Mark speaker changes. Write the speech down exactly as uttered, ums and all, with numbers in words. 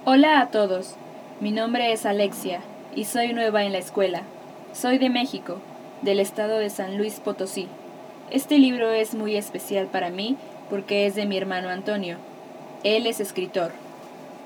Speaker 1: Hola a todos, mi nombre es Alexia y soy nueva en la escuela. Soy de México, del estado de San Luis Potosí. Este libro es muy especial para mí porque es de mi hermano Antonio. Él es escritor.